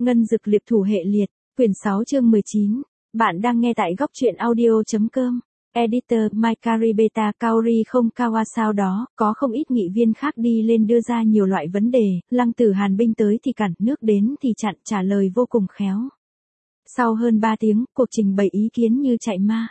Ngân dực liệp thủ hệ liệt, quyển 6 chương 19. Bạn đang nghe tại góc truyện audio.com. Editor Maikari Beta Kaori không Kawa sau đó, có không ít nghị viên khác đi lên đưa ra nhiều loại vấn đề, Lăng Tử Hàn binh tới thì cản, nước đến thì chặn, trả lời vô cùng khéo. Sau hơn 3 tiếng, cuộc trình bày ý kiến như chạy ma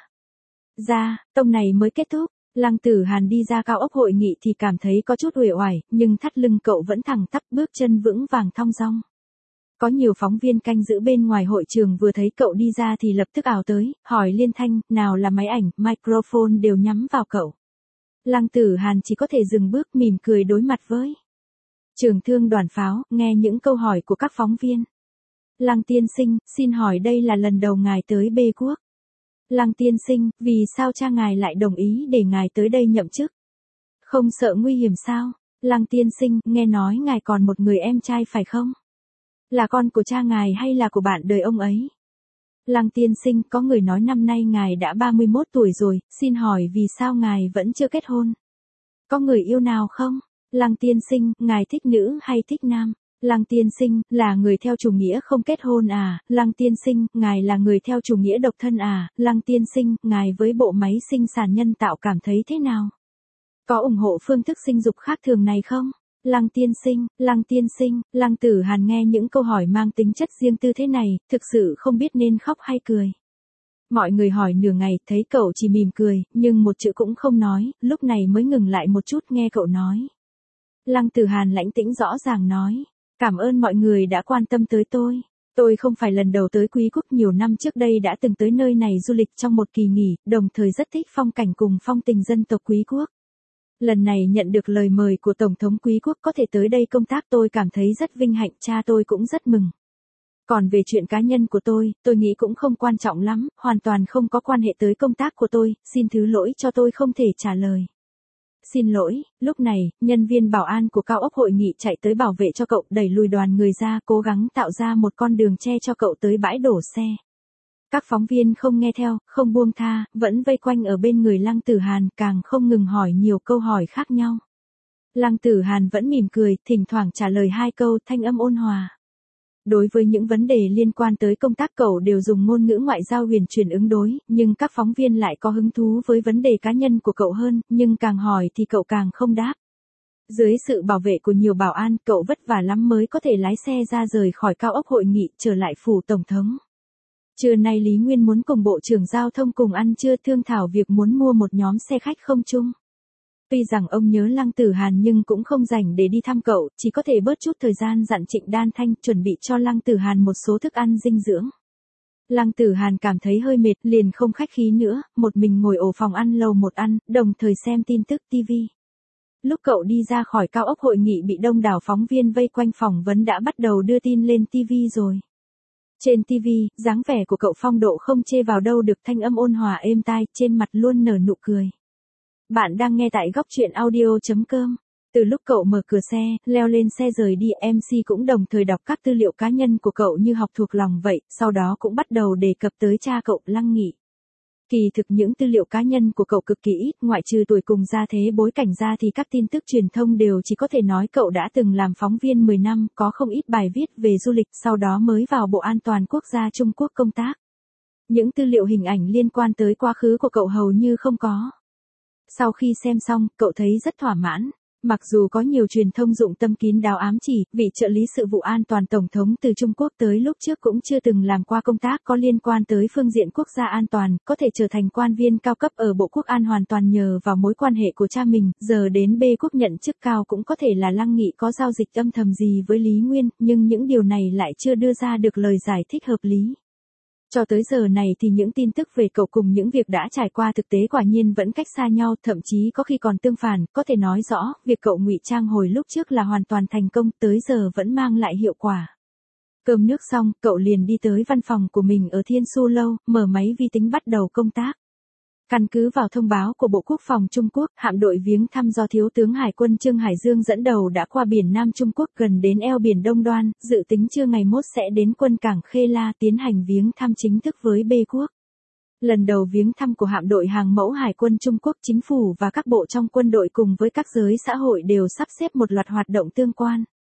ra, tông này mới kết thúc. Lăng Tử Hàn đi ra cao ốc hội nghị thì cảm thấy có chút uể oải, nhưng thắt lưng cậu vẫn thẳng tắp, bước chân vững vàng thong dong. Có nhiều phóng viên canh giữ bên ngoài hội trường vừa thấy cậu đi ra thì lập tức ào tới, hỏi liên thanh, nào là máy ảnh, microphone đều nhắm vào cậu. Lăng Tử Hàn chỉ có thể dừng bước mỉm cười đối mặt với Trường Thương Đoàn Pháo, nghe những câu hỏi của các phóng viên. Lăng tiên sinh, xin hỏi đây là lần đầu ngài tới B quốc. Lăng tiên sinh, vì sao cha ngài lại đồng ý để ngài tới đây nhậm chức? Không sợ nguy hiểm sao? Lăng tiên sinh, nghe nói ngài còn một người em trai phải không? Là con của cha ngài hay là của bạn đời ông ấy? Lăng tiên sinh, có người nói năm nay ngài đã 31 tuổi rồi, xin hỏi vì sao ngài vẫn chưa kết hôn? Có người yêu nào không? Lăng tiên sinh, ngài thích nữ hay thích nam? Lăng tiên sinh, là người theo chủ nghĩa không kết hôn à? Lăng tiên sinh, ngài là người theo chủ nghĩa độc thân à? Lăng tiên sinh, ngài với bộ máy sinh sản nhân tạo cảm thấy thế nào? Có ủng hộ phương thức sinh dục khác thường này không? Lăng tiên sinh, Lăng Tử Hàn nghe những câu hỏi mang tính chất riêng tư thế này, thực sự không biết nên khóc hay cười. Mọi người hỏi nửa ngày, thấy cậu chỉ mỉm cười, nhưng một chữ cũng không nói, lúc này mới ngừng lại một chút nghe cậu nói. Lăng Tử Hàn lãnh tĩnh rõ ràng nói, cảm ơn mọi người đã quan tâm tới tôi. Tôi không phải lần đầu tới Quý Quốc, nhiều năm trước đây đã từng tới nơi này du lịch trong một kỳ nghỉ, đồng thời rất thích phong cảnh cùng phong tình dân tộc Quý Quốc. Lần này nhận được lời mời của Tổng thống Quý Quốc có thể tới đây công tác tôi cảm thấy rất vinh hạnh, cha tôi cũng rất mừng. Còn về chuyện cá nhân của tôi nghĩ cũng không quan trọng lắm, hoàn toàn không có quan hệ tới công tác của tôi, xin thứ lỗi cho tôi không thể trả lời. Xin lỗi, lúc này, nhân viên bảo an của cao ốc hội nghị chạy tới bảo vệ cho cậu, đẩy lùi đoàn người ra, cố gắng tạo ra một con đường che cho cậu tới bãi đổ xe. Các phóng viên không nghe theo, không buông tha, vẫn vây quanh ở bên người Lăng Tử Hàn, càng không ngừng hỏi nhiều câu hỏi khác nhau. Lăng Tử Hàn vẫn mỉm cười, thỉnh thoảng trả lời 2 câu, thanh âm ôn hòa. Đối với những vấn đề liên quan tới công tác cậu đều dùng ngôn ngữ ngoại giao huyền chuyển ứng đối, nhưng các phóng viên lại có hứng thú với vấn đề cá nhân của cậu hơn, nhưng càng hỏi thì cậu càng không đáp. Dưới sự bảo vệ của nhiều bảo an, cậu vất vả lắm mới có thể lái xe ra rời khỏi cao ốc hội nghị, trở lại phủ tổng thống. Trưa nay Lý Nguyên muốn cùng Bộ trưởng Giao thông cùng ăn trưa, thương thảo việc muốn mua một nhóm xe khách không chung. Tuy rằng ông nhớ Lăng Tử Hàn nhưng cũng không rảnh để đi thăm cậu, chỉ có thể bớt chút thời gian dặn Trịnh Đan Thanh chuẩn bị cho Lăng Tử Hàn một số thức ăn dinh dưỡng. Lăng Tử Hàn cảm thấy hơi mệt, liền không khách khí nữa, một mình ngồi ổ phòng ăn lầu 1 ăn, đồng thời xem tin tức TV. Lúc cậu đi ra khỏi cao ốc hội nghị bị đông đảo phóng viên vây quanh phỏng vấn đã bắt đầu đưa tin lên TV rồi. Trên TV, dáng vẻ của cậu phong độ không chê vào đâu được, thanh âm ôn hòa êm tai, trên mặt luôn nở nụ cười. Bạn đang nghe tại góc truyện audio.com. Từ lúc cậu mở cửa xe, leo lên xe rời đi, MC cũng đồng thời đọc các tư liệu cá nhân của cậu như học thuộc lòng vậy, sau đó cũng bắt đầu đề cập tới cha cậu, Lăng Nghị. Kỳ thực những tư liệu cá nhân của cậu cực kỳ ít, ngoại trừ tuổi cùng gia thế bối cảnh ra thì các tin tức truyền thông đều chỉ có thể nói cậu đã từng làm phóng viên 10 năm, có không ít bài viết về du lịch, sau đó mới vào Bộ An toàn Quốc gia Trung Quốc công tác. Những tư liệu hình ảnh liên quan tới quá khứ của cậu hầu như không có. Sau khi xem xong, cậu thấy rất thỏa mãn. Mặc dù có nhiều truyền thông dụng tâm kín đáo ám chỉ, vị trợ lý sự vụ an toàn tổng thống từ Trung Quốc tới lúc trước cũng chưa từng làm qua công tác có liên quan tới phương diện quốc gia an toàn, có thể trở thành quan viên cao cấp ở Bộ Quốc an hoàn toàn nhờ vào mối quan hệ của cha mình, giờ đến B quốc nhận chức cao cũng có thể là Lăng Nghị có giao dịch âm thầm gì với Lý Nguyên, nhưng những điều này lại chưa đưa ra được lời giải thích hợp lý. Cho tới giờ này thì những tin tức về cậu cùng những việc đã trải qua thực tế quả nhiên vẫn cách xa nhau, thậm chí có khi còn tương phản, có thể nói rõ, việc cậu ngụy trang hồi lúc trước là hoàn toàn thành công, tới giờ vẫn mang lại hiệu quả. Cơm nước xong, cậu liền đi tới văn phòng của mình ở Thiên Su Lâu, mở máy vi tính bắt đầu công tác. Căn cứ vào thông báo của Bộ Quốc phòng Trung Quốc, hạm đội viếng thăm do Thiếu tướng Hải quân Trương Hải Dương dẫn đầu đã qua biển Nam Trung Quốc gần đến eo biển Đông Đoan, dự tính trưa ngày mốt sẽ đến quân cảng Khê La tiến hành viếng thăm chính thức với B quốc. Lần đầu viếng thăm của hạm đội hàng mẫu Hải quân Trung Quốc, chính phủ và các bộ trong quân đội cùng với các giới xã hội đều sắp xếp một loạt hoạt động tương quan.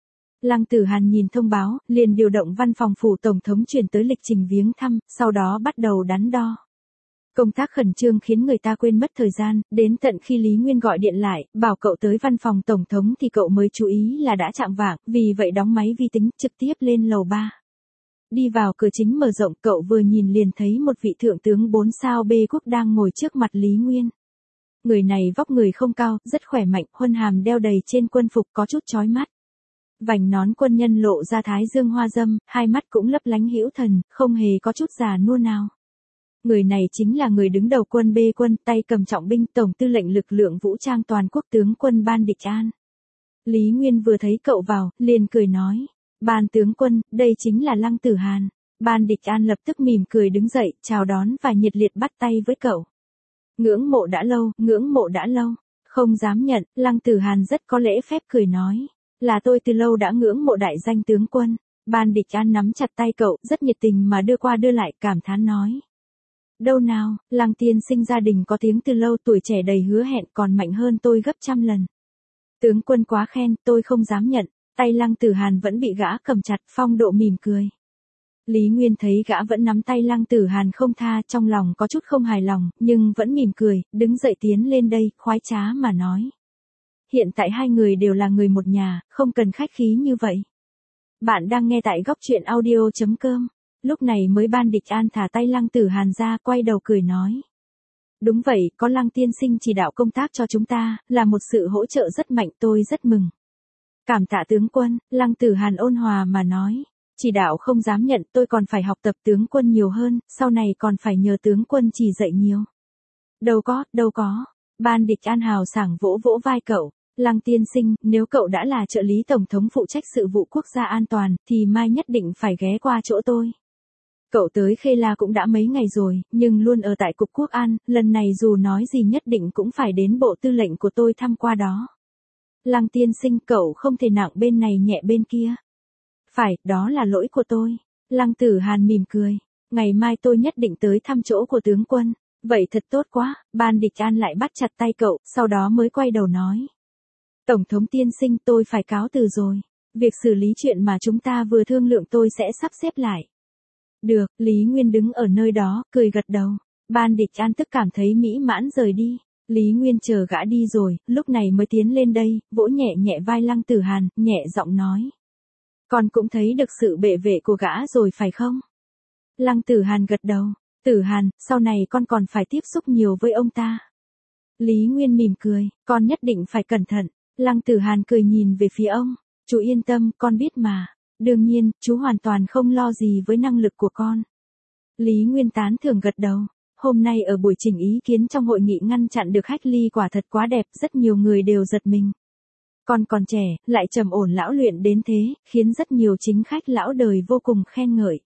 Lăng Tử Hàn nhìn thông báo, liền điều động văn phòng phủ tổng thống chuyển tới lịch trình viếng thăm, sau đó bắt đầu đắn đo. Công tác khẩn trương khiến người ta quên mất thời gian, đến tận khi Lý Nguyên gọi điện lại, bảo cậu tới văn phòng tổng thống thì cậu mới chú ý là đã chạng vạng, vì vậy đóng máy vi tính, trực tiếp lên lầu 3. Đi vào cửa chính mở rộng, cậu vừa nhìn liền thấy một vị thượng tướng 4 sao bê quốc đang ngồi trước mặt Lý Nguyên. Người này vóc người không cao, rất khỏe mạnh, huân hàm đeo đầy trên quân phục có chút chói mắt. Vành nón quân nhân lộ ra thái dương hoa dâm, hai mắt cũng lấp lánh hữu thần, không hề có chút già nua nào. Người này chính là người đứng đầu quân B quân, tay cầm trọng binh, tổng tư lệnh lực lượng vũ trang toàn quốc tướng quân Ban Địch An. Lý Nguyên vừa thấy cậu vào, liền cười nói, Ban tướng quân, đây chính là Lăng Tử Hàn. Ban Địch An lập tức mỉm cười đứng dậy, chào đón và nhiệt liệt bắt tay với cậu. Ngưỡng mộ đã lâu, ngưỡng mộ đã lâu. Không dám nhận, Lăng Tử Hàn rất có lễ phép cười nói, là tôi từ lâu đã ngưỡng mộ đại danh tướng quân. Ban Địch An nắm chặt tay cậu, rất nhiệt tình mà đưa qua đưa lại, cảm thán nói. Đâu nào, Lăng tiên sinh gia đình có tiếng từ lâu, tuổi trẻ đầy hứa hẹn, còn mạnh hơn tôi gấp trăm lần. Tướng quân quá khen, tôi không dám nhận. Tay Lăng Tử Hàn vẫn bị gã cầm chặt, phong độ mỉm cười. Lý Nguyên thấy gã vẫn nắm tay Lăng Tử Hàn không tha, trong lòng có chút không hài lòng, nhưng vẫn mỉm cười, đứng dậy tiến lên đây, khoái trá mà nói. Hiện tại hai người đều là người một nhà, không cần khách khí như vậy. Bạn đang nghe tại góc truyện audio.com. Lúc này mới Ban Địch An thả tay Lăng Tử Hàn ra, quay đầu cười nói. Đúng vậy, có Lăng tiên sinh chỉ đạo công tác cho chúng ta, là một sự hỗ trợ rất mạnh, tôi rất mừng. Cảm tạ tướng quân, Lăng Tử Hàn ôn hòa mà nói. Chỉ đạo không dám nhận, tôi còn phải học tập tướng quân nhiều hơn, sau này còn phải nhờ tướng quân chỉ dạy nhiều. Đâu có. Ban Địch An hào sảng vỗ vỗ vai cậu. Lăng tiên sinh, nếu cậu đã là trợ lý tổng thống phụ trách sự vụ quốc gia an toàn, thì mai nhất định phải ghé qua chỗ tôi. Cậu tới Khê La cũng đã mấy ngày rồi, nhưng luôn ở tại Cục Quốc an, lần này dù nói gì nhất định cũng phải đến bộ tư lệnh của tôi thăm qua đó. Lăng tiên sinh, cậu không thể nặng bên này nhẹ bên kia. Phải, đó là lỗi của tôi. Lăng Tử Hàn mỉm cười. Ngày mai tôi nhất định tới thăm chỗ của tướng quân. Vậy thật tốt quá. Ban Địch An lại bắt chặt tay cậu, sau đó mới quay đầu nói. Tổng thống tiên sinh, tôi phải cáo từ rồi. Việc xử lý chuyện mà chúng ta vừa thương lượng tôi sẽ sắp xếp lại. Được, Lý Nguyên đứng ở nơi đó, cười gật đầu. Ban Địch An tức cảm thấy mỹ mãn rời đi. Lý Nguyên chờ gã đi rồi, lúc này mới tiến lên đây, vỗ nhẹ nhẹ vai Lăng Tử Hàn, nhẹ giọng nói. Con cũng thấy được sự bệ vệ của gã rồi phải không? Lăng Tử Hàn gật đầu. Tử Hàn, sau này con còn phải tiếp xúc nhiều với ông ta. Lý Nguyên mỉm cười, con nhất định phải cẩn thận. Lăng Tử Hàn cười nhìn về phía ông. Chú yên tâm, con biết mà. Đương nhiên, chú hoàn toàn không lo gì với năng lực của con. Lý Nguyên tán thưởng gật đầu. Hôm nay ở buổi trình ý kiến trong hội nghị ngăn chặn được hách ly quả thật quá đẹp, rất nhiều người đều giật mình. Con còn trẻ, lại trầm ổn lão luyện đến thế, khiến rất nhiều chính khách lão đời vô cùng khen ngợi.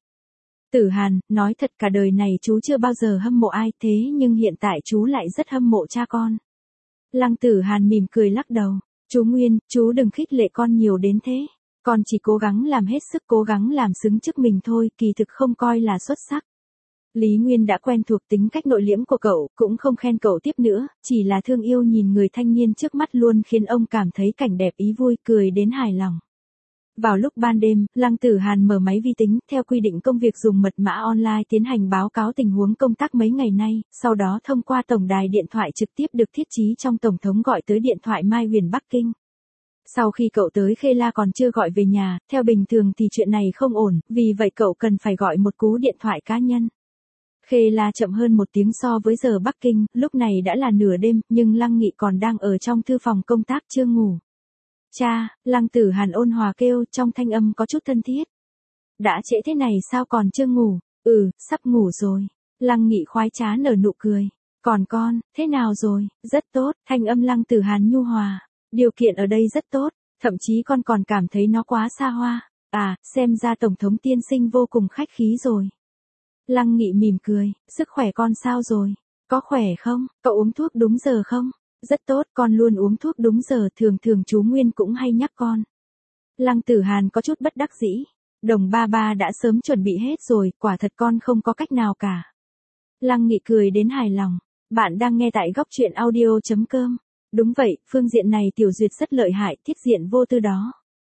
Tử Hàn, nói thật cả đời này chú chưa bao giờ hâm mộ ai thế nhưng hiện tại chú lại rất hâm mộ cha con. Lăng Tử Hàn mỉm cười lắc đầu. Chú Nguyên, chú đừng khích lệ con nhiều đến thế. Con chỉ cố gắng làm hết sức, cố gắng làm xứng chức mình thôi, kỳ thực không coi là xuất sắc. Lý Nguyên đã quen thuộc tính cách nội liễm của cậu, cũng không khen cậu tiếp nữa, chỉ là thương yêu nhìn người thanh niên trước mắt luôn khiến ông cảm thấy cảnh đẹp ý vui, cười đến hài lòng. Vào lúc ban đêm, Lăng Tử Hàn mở máy vi tính, theo quy định công việc dùng mật mã online tiến hành báo cáo tình huống công tác mấy ngày nay, sau đó thông qua tổng đài điện thoại trực tiếp được thiết trí trong Tổng thống gọi tới điện thoại Mai Huyền Bắc Kinh. Sau khi cậu tới Khê La còn chưa gọi về nhà, theo bình thường thì chuyện này không ổn, vì vậy cậu cần phải gọi một cú điện thoại cá nhân. Khê La chậm hơn 1 tiếng so với giờ Bắc Kinh, lúc này đã là nửa đêm, nhưng Lăng Nghị còn đang ở trong thư phòng công tác chưa ngủ. Cha, Lăng Tử Hàn ôn hòa kêu, trong thanh âm có chút thân thiết. Đã trễ thế này sao còn chưa ngủ? Sắp ngủ rồi. Lăng Nghị khoái trá nở nụ cười. Còn con, thế nào rồi? Rất tốt, thanh âm Lăng Tử Hàn nhu hòa. Điều kiện ở đây rất tốt, thậm chí con còn cảm thấy nó quá xa hoa. Xem ra Tổng thống tiên sinh vô cùng khách khí rồi. Lăng Nghị mỉm cười, sức khỏe con sao rồi? Có khỏe không? Cậu uống thuốc đúng giờ không? Rất tốt, con luôn uống thuốc đúng giờ, thường thường chú Nguyên cũng hay nhắc con. Lăng Tử Hàn có chút bất đắc dĩ. Đồng ba ba đã sớm chuẩn bị hết rồi, quả thật con không có cách nào cả. Lăng Nghị cười đến hài lòng. Bạn đang nghe tại góc truyện audio.com. Đúng vậy, phương diện này Tiểu Duyệt rất lợi hại, thiết diện vô tư đó.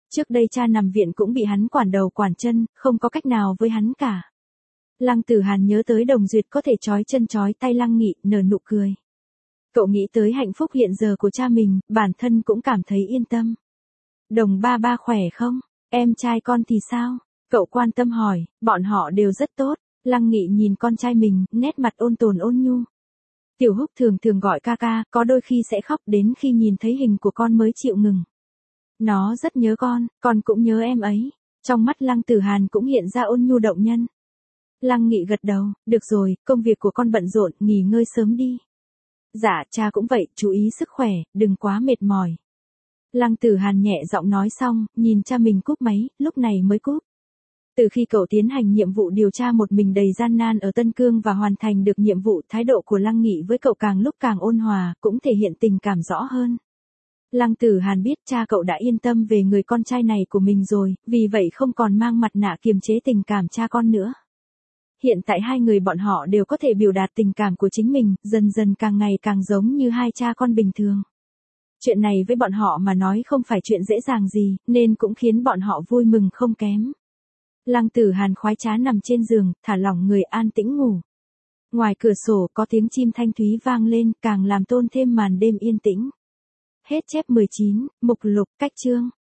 Trước đây cha nằm viện cũng bị hắn quản đầu quản chân, không có cách nào với hắn cả. Lăng Tử Hàn nhớ tới Đồng Duyệt có thể trói chân trói tay Lăng Nghị, nở nụ cười. Cậu nghĩ tới hạnh phúc hiện giờ của cha mình, bản thân cũng cảm thấy yên tâm. Đồng ba ba khỏe không? Em trai con thì sao? Cậu quan tâm hỏi, bọn họ đều rất tốt. Lăng Nghị nhìn con trai mình, nét mặt ôn tồn ôn nhu. Tiểu Húc thường thường gọi ca ca, có đôi khi sẽ khóc đến khi nhìn thấy hình của con mới chịu ngừng. Nó rất nhớ con cũng nhớ em ấy. Trong mắt Lăng Tử Hàn cũng hiện ra ôn nhu động nhân. Lăng Nghị gật đầu, được rồi, công việc của con bận rộn, nghỉ ngơi sớm đi. Dạ, cha cũng vậy, chú ý sức khỏe, đừng quá mệt mỏi. Lăng Tử Hàn nhẹ giọng nói xong, nhìn cha mình cúp máy, lúc này mới cúp. Từ khi cậu tiến hành nhiệm vụ điều tra một mình đầy gian nan ở Tân Cương và hoàn thành được nhiệm vụ, thái độ của Lăng Nghị với cậu càng lúc càng ôn hòa, cũng thể hiện tình cảm rõ hơn. Lăng Tử Hàn biết cha cậu đã yên tâm về người con trai này của mình rồi, vì vậy không còn mang mặt nạ kiềm chế tình cảm cha con nữa. Hiện tại hai người bọn họ đều có thể biểu đạt tình cảm của chính mình, dần dần càng ngày càng giống như hai cha con bình thường. Chuyện này với bọn họ mà nói không phải chuyện dễ dàng gì, nên cũng khiến bọn họ vui mừng không kém. Lăng Tử Hàn khoái trá nằm trên giường, thả lỏng người an tĩnh ngủ. Ngoài cửa sổ có tiếng chim thanh thúy vang lên, càng làm tôn thêm màn đêm yên tĩnh. Hết chép 19, mục lục, cách chương.